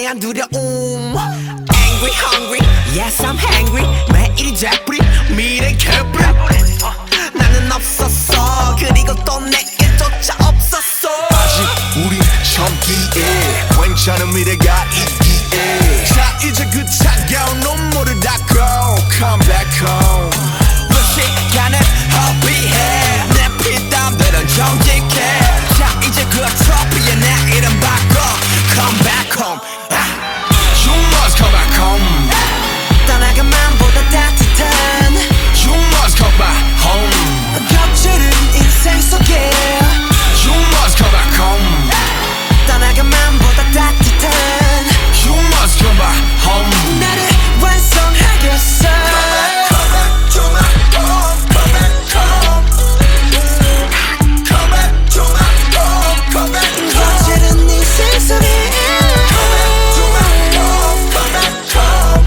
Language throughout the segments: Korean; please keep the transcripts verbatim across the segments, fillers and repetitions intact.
대한 두려움. Angry, hungry, yes I'm hungry. 매일이 되뿌리 미래 개뿌리. 나는 없었어. 그리고 또 내일조차 없었어. 아직 우린 젊기에 괜찮은 미래가 있기에. 자 이제 그 차가운 눈물을 닦고 Come back home. 그 시간을 허비해. 내 피땀들은 정직해. 자 이제 그 트로피에 내 이름 바꿔 Come back home. You must come back home. 떠나간 맘보다 따뜻한 You must come back home. 겹치는 인생 속에 You must come back home. 떠나간 맘보다 따뜻한 You must come back home. 나를 완성하겠어. Come back to my home. Come back home. Come back to my home. Come back home. 겹치는 인생 속에 Come back to my home. Come back home.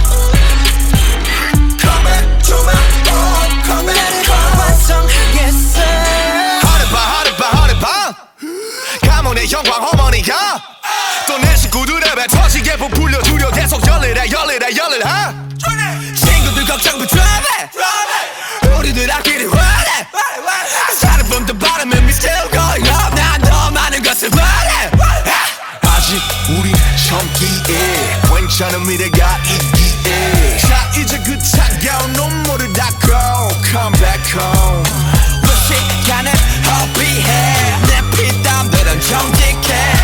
Come back to my home. Come back 나를 home. 완성하겠어. 하루봐 하루봐 하루봐 감옥 내 영광 어머니가 또 내 식구들의 배 터지게 부풀려 두려 계속 열리래 열리래 열리래 친구들 걱정부 drive 우리들 앞길이 원해 사는 뿜던 바람은 we still going up. 난 더 많은 것을 원해. 아직 우린 젊기에 괜찮은 미래가 있기에. 자 이제 그 차가운 눈물을 닦고 Come back home. 그 시간을 허비해. 내 피땀들은 정직해.